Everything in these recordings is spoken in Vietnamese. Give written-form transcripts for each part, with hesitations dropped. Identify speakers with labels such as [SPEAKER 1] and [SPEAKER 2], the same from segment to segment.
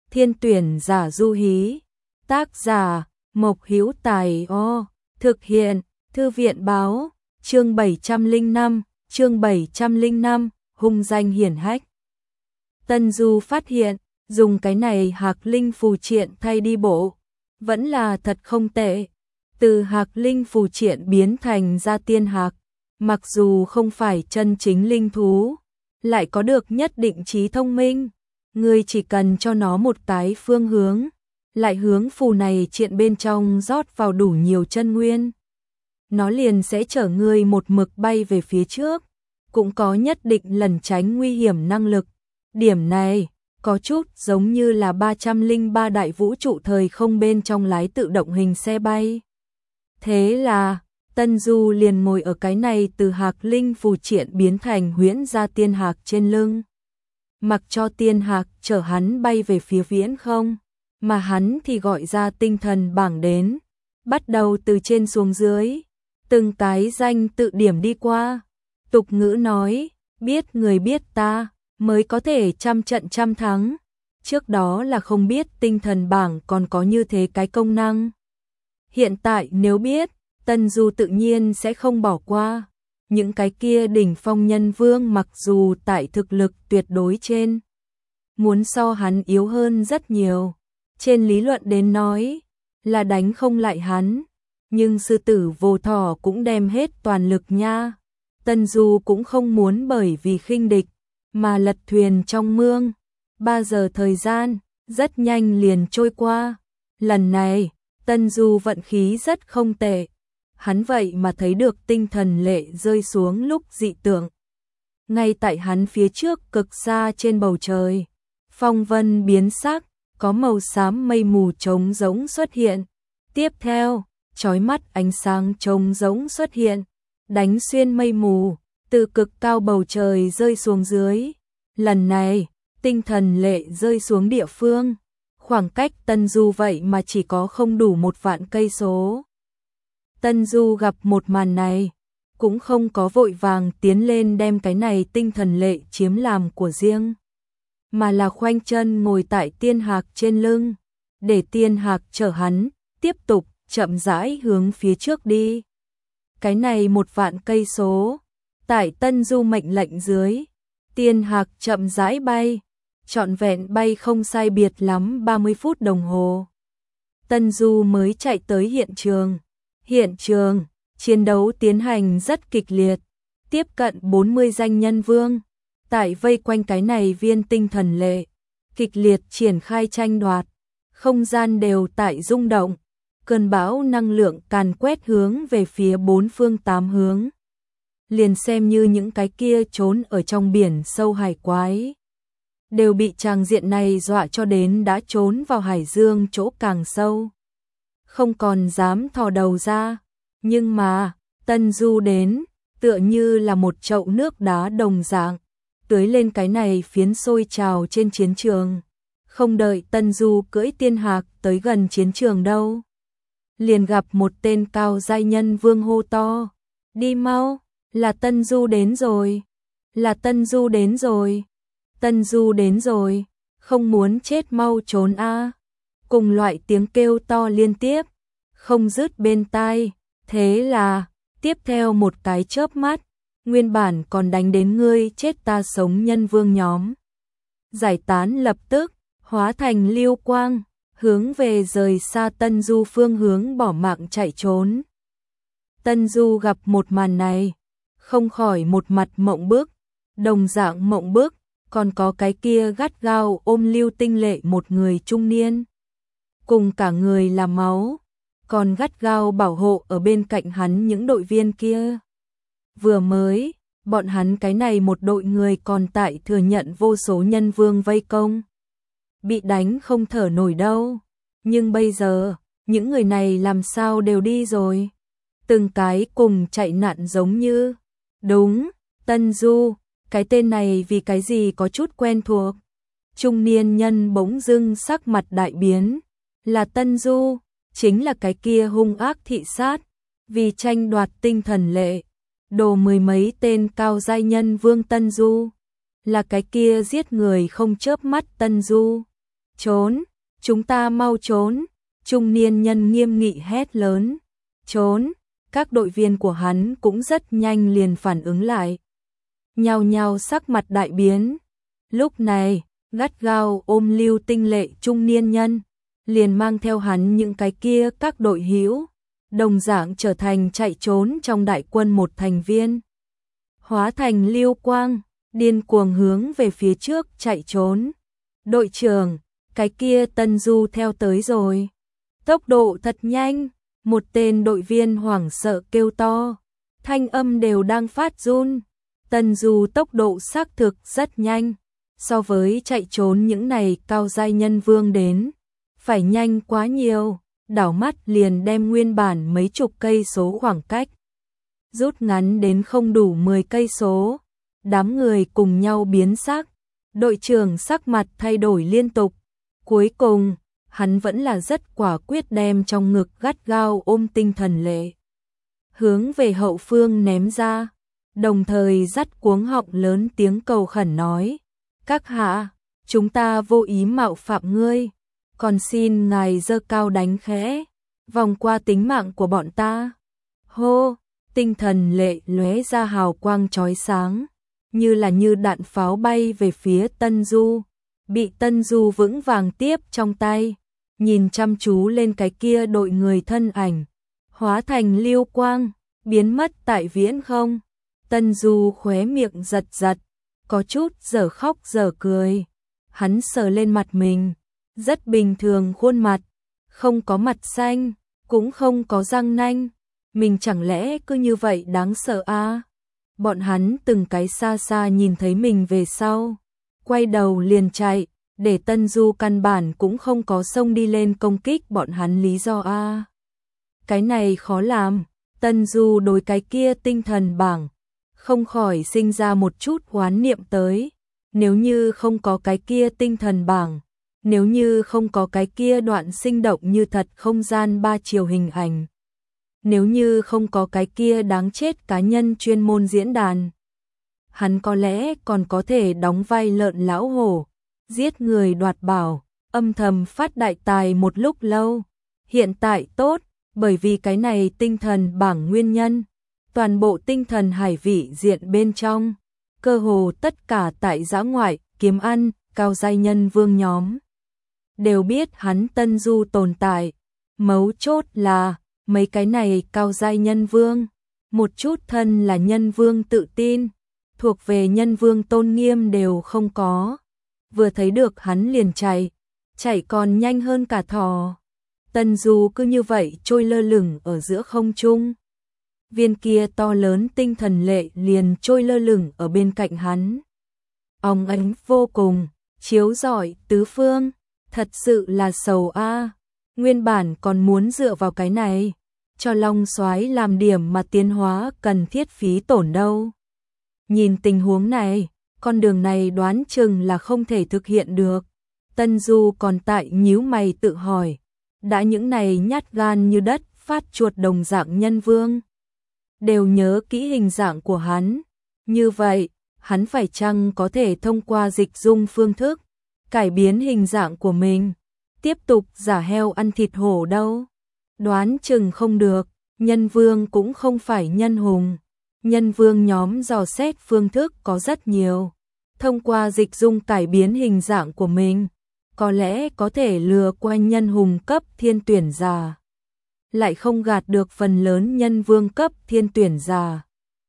[SPEAKER 1] Thiên tuyển giả Du Hí. Tác giả Mộc Hữu Tài. Thực hiện Thư viện báo. Chương 705, hung danh hiển hách. Tân Du phát hiện, dùng cái này Hạc Linh phù triện thay đi bộ, vẫn là thật không tệ. Từ Hạc Linh phù triện biến thành ra tiên hạc, mặc dù không phải chân chính linh thú, lại có được nhất định trí thông minh. Ngươi chỉ cần cho nó một cái phương hướng, lại hướng phù này triện bên trong rót vào đủ nhiều chân nguyên, nó liền sẽ chở ngươi một mực bay về phía trước, cũng có nhất định lẩn tránh nguy hiểm năng lực. Điểm này có chút giống như là 303 đại vũ trụ thời không bên trong lái tự động hình xe bay. Thế là Tân Du liền ngồi ở cái này từ Hạc Linh phù triện biến thành huyễn ra tiên hạc trên lưng, mặc cho tiên hạc chở hắn bay về phía viễn không, mà hắn thì gọi ra tinh thần bảng đến, bắt đầu từ trên xuống dưới, từng cái danh tự điểm đi qua. Tục ngữ nói, biết người biết ta, mới có thể trăm trận trăm thắng. Trước đó là không biết tinh thần bảng còn có như thế cái công năng. Hiện tại nếu biết, Tân Du tự nhiên sẽ không bỏ qua. Những cái kia đỉnh phong nhân vương mặc dù tại thực lực tuyệt đối trên, muốn so hắn yếu hơn rất nhiều. Trên lý luận đến nói, là đánh không lại hắn. Nhưng sư tử vô thỏ cũng đem hết toàn lực nha. Tân Du cũng không muốn bởi vì khinh địch mà lật thuyền trong mương. 3 giờ thời gian rất nhanh liền trôi qua. Lần này Tân Du vận khí rất không tệ, hắn vậy mà thấy được tinh thần lệ rơi xuống lúc dị tượng. Ngay tại hắn phía trước cực xa trên bầu trời, phong vân biến sắc, có màu xám mây mù trống rỗng xuất hiện. Tiếp theo, chói mắt ánh sáng trống rỗng xuất hiện, đánh xuyên mây mù, từ cực cao bầu trời rơi xuống dưới. Lần này, tinh thần lệ rơi xuống địa phương, khoảng cách Tân Du vậy mà chỉ có không đủ 1 vạn cây số. Tân Du gặp một màn này, cũng không có vội vàng tiến lên đem cái này tinh thần lệ chiếm làm của riêng, mà là khoanh chân ngồi tại tiên hạc trên lưng, để tiên hạc chở hắn, tiếp tục chậm rãi hướng phía trước đi. Cái này 1 vạn cây số, tại Tân Du mệnh lệnh dưới, tiên hạc chậm rãi bay, trọn vẹn bay không sai biệt lắm 30 phút đồng hồ. Tân Du mới chạy tới hiện trường. Hiện trường, chiến đấu tiến hành rất kịch liệt, tiếp cận 40 danh nhân vương, tại vây quanh cái này viên tinh thần lệ, kịch liệt triển khai tranh đoạt, không gian đều tại rung động, cơn bão năng lượng càn quét hướng về phía 4 phương 8 hướng. Liền xem như những cái kia trốn ở trong biển sâu hải quái, đều bị tràng diện này dọa cho đến đã trốn vào hải dương chỗ càng sâu, không còn dám thò đầu ra. Nhưng mà, Tân Du đến, tựa như là một chậu nước đá đồng dạng, tưới lên cái này phiến sôi trào trên chiến trường. Không đợi Tân Du cưỡi tiên hạc tới gần chiến trường đâu, liền gặp một tên cao giai nhân vương hô to, đi mau, là Tân Du đến rồi, là Tân Du đến rồi, Tân Du đến rồi, không muốn chết mau trốn a. Cùng loại tiếng kêu to liên tiếp, không dứt bên tai. Thế là, tiếp theo một cái chớp mắt, nguyên bản còn đánh đến ngươi chết ta sống nhân vương nhóm, giải tán lập tức, hóa thành lưu quang, hướng về rời xa Tân Du phương hướng bỏ mạng chạy trốn. Tân Du gặp một màn này, không khỏi một mặt mộng bức, đồng dạng mộng bức, còn có cái kia gắt gao ôm Lưu Tinh Lệ một người trung niên, cùng cả người là máu, còn gắt gao bảo hộ ở bên cạnh hắn những đội viên kia. Vừa mới, bọn hắn cái này một đội người còn tại thừa nhận vô số nhân vương vây công, bị đánh không thở nổi đâu. Nhưng bây giờ, những người này làm sao đều đi rồi? Từng cái cùng chạy nạn giống như. Đúng, Tân Du, cái tên này vì cái gì có chút quen thuộc. Trung niên nhân bỗng dưng sắc mặt đại biến, là Tân Du, chính là cái kia hung ác thị sát, vì tranh đoạt tinh thần lệ, đồ 10 mấy tên cao giai nhân vương Tân Du, là cái kia giết người không chớp mắt Tân Du. Trốn, chúng ta mau trốn, trung niên nhân nghiêm nghị hét lớn. Trốn, các đội viên của hắn cũng rất nhanh liền phản ứng lại. Nhao nhao sắc mặt đại biến. Lúc này, gắt gao ôm Lưu Tinh Lệ trung niên nhân, liền mang theo hắn những cái kia các đội hữu, đồng dạng trở thành chạy trốn trong đại quân một thành viên. Hóa thành lưu quang, điên cuồng hướng về phía trước chạy trốn. Đội trưởng, cái kia Tân Du theo tới rồi. Tốc độ thật nhanh, một tên đội viên hoảng sợ kêu to, thanh âm đều đang phát run. Tân Du tốc độ xác thực rất nhanh, so với chạy trốn những này cao giai nhân vương đến, phải nhanh quá nhiều, đảo mắt liền đem nguyên bản mấy chục cây số khoảng cách rút ngắn đến không đủ 10 cây số. Đám người cùng nhau biến sắc, đội trưởng sắc mặt thay đổi liên tục. Cuối cùng, hắn vẫn là rất quả quyết đem trong ngực gắt gao ôm Tinh Thần Lệ, hướng về hậu phương ném ra, đồng thời dắt cuống họng lớn tiếng cầu khẩn nói: "Các hạ, chúng ta vô ý mạo phạm ngươi, còn xin ngài giơ cao đánh khẽ, vòng qua tính mạng của bọn ta." Hô, Tinh Thần Lệ lóe ra hào quang chói sáng, như đạn pháo bay về phía Tân Du, bị Tân Du vững vàng tiếp trong tay, nhìn chăm chú lên cái kia đội người thân ảnh, hóa thành lưu quang, biến mất tại viễn không. Tân Du khóe miệng giật giật, có chút giờ khóc giờ cười. Hắn sờ lên mặt mình, rất bình thường khuôn mặt, không có mặt xanh, cũng không có răng nanh. Mình chẳng lẽ cứ như vậy đáng sợ à? Bọn hắn từng cái xa xa nhìn thấy mình về sau, quay đầu liền chạy, để Tân Du căn bản cũng không có xông đi lên công kích bọn hắn lý do a. Cái này khó làm. Tân Du đối cái kia tinh thần bảng không khỏi sinh ra một chút oán niệm tới. Nếu như không có cái kia tinh thần bảng, nếu như không có cái kia đoạn sinh động như thật không gian 3 chiều hình ảnh, nếu như không có cái kia đáng chết cá nhân chuyên môn diễn đàn, hắn có lẽ còn có thể đóng vai lợn lão hổ, giết người đoạt bảo, âm thầm phát đại tài một lúc lâu. Hiện tại tốt, bởi vì cái này tinh thần bảng nguyên nhân, toàn bộ tinh thần hải vị diện bên trong, cơ hồ tất cả tại dã ngoại, kiếm ăn, cao giai nhân vương nhóm đều biết hắn Tân Du tồn tại. Mấu chốt là mấy cái này cao giai nhân vương, một chút thân là nhân vương tự tin, thuộc về nhân vương tôn nghiêm đều không có. Vừa thấy được hắn liền chạy còn nhanh hơn cả thỏ. Tân Du cứ như vậy trôi lơ lửng ở giữa không trung. Viên kia to lớn tinh thần lệ liền trôi lơ lửng ở bên cạnh hắn. Óng ánh vô cùng, chiếu rọi tứ phương, thật sự là sầu a. Nguyên bản còn muốn dựa vào cái này cho Long Soái làm điểm mà tiến hóa cần thiết phí tổn đâu. Nhìn tình huống này, con đường này đoán chừng là không thể thực hiện được. Tân Du còn tại nhíu mày tự hỏi, đã những này nhát gan như đất phát chuột đồng dạng nhân vương đều nhớ kỹ hình dạng của hắn, như vậy hắn phải chăng có thể thông qua dịch dung phương thức cải biến hình dạng của mình, tiếp tục giả heo ăn thịt hổ đâu? Đoán chừng không được. Nhân vương cũng không phải nhân hùng, nhân vương nhóm dò xét phương thức có rất nhiều, thông qua dịch dung cải biến hình dạng của mình, có lẽ có thể lừa qua nhân hùng cấp thiên tuyển giả, lại không gạt được phần lớn nhân vương cấp thiên tuyển giả.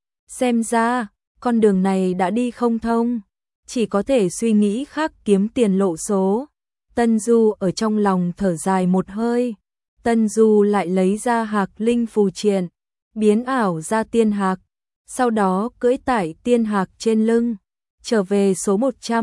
[SPEAKER 1] Xem ra, con đường này đã đi không thông, chỉ có thể suy nghĩ khác kiếm tiền lộ số. Tân Du ở trong lòng thở dài một hơi. Tân Du lại lấy ra Hạc Linh phù triện, biến ảo ra tiên hạc, sau đó cưỡi tại tiên hạc trên lưng, trở về số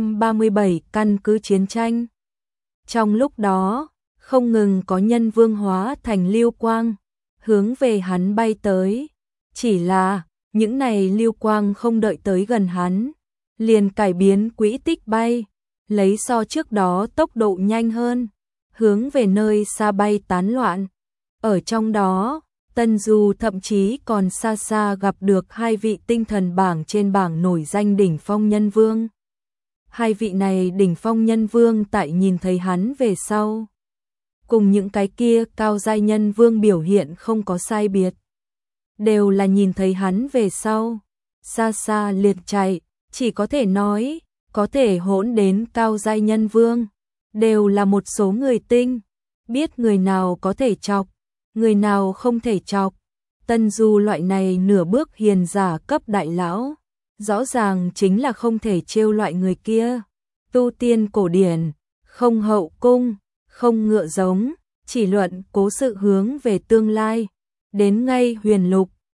[SPEAKER 1] 137 căn cứ chiến tranh. Trong lúc đó, không ngừng có nhân vương hóa thành lưu quang, hướng về hắn bay tới. Chỉ là, những này lưu quang không đợi tới gần hắn, liền cải biến quỹ tích bay, lấy so trước đó tốc độ nhanh hơn, hướng về nơi xa bay tán loạn. Ở trong đó, Tân Du thậm chí còn xa xa gặp được hai vị tinh thần bảng trên bảng nổi danh đỉnh phong nhân vương. hai vị này đỉnh phong nhân vương tại nhìn thấy hắn về sau. Cùng những cái kia cao giai nhân vương biểu hiện không có sai biệt. Đều là nhìn thấy hắn về sau. Xa xa liệt chạy, chỉ có thể nói, có thể hỗn đến cao giai nhân vương. Đều là một số người tinh, biết người nào có thể chọc, người nào không thể chọc. Tân Du loại này nửa bước hiền giả cấp đại lão, rõ ràng chính là không thể trêu loại người kia. Tu tiên cổ điển, không hậu cung, không ngựa giống, chỉ luận cố sự hướng về tương lai. Đến ngay huyền lục,